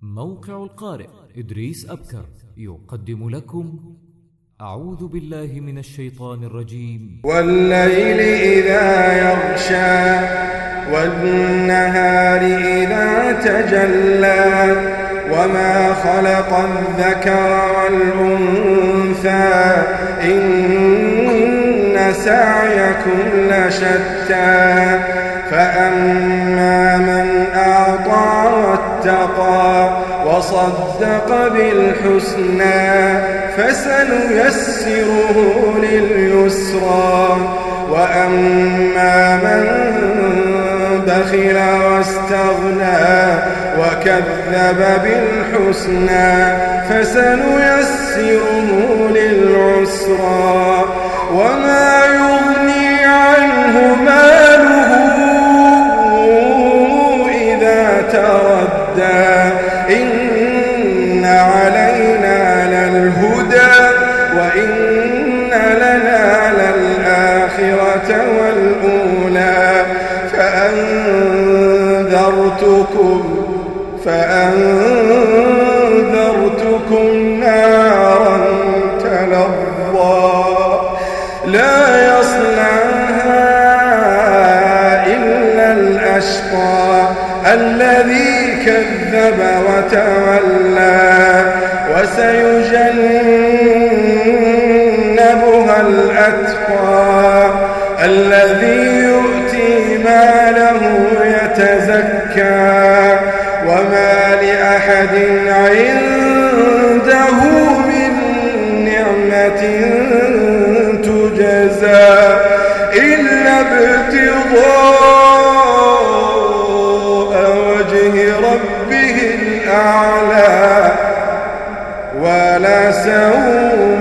موقع القارئ إدريس أبكر يقدم لكم أعوذ بالله من الشيطان الرجيم. والليل إذا يغشى والنهار إذا تجلى وما خلق الذكر والأنثى إن سعيكم لشتى فأما من أعطى واتقى وصدق بالحسنى فسنيسره لليسرى وأما من بخل واستغنى وكذب بالحسنى فسنيسره للعسرى وما يغني عنه ماله إذا تردى إن علينا للهدى وإن لنا للآخرة والأولى فأنذرتكم نارا تلظى لا يصلعها إلا الأشقى الذي كذب وتولى وسيجنبها الأتقى الذي يؤتي ماله يتزكى وما لأحد عنده من نعمة تجزى إلا ابتغاء وجه ربه الأعلى ولسوف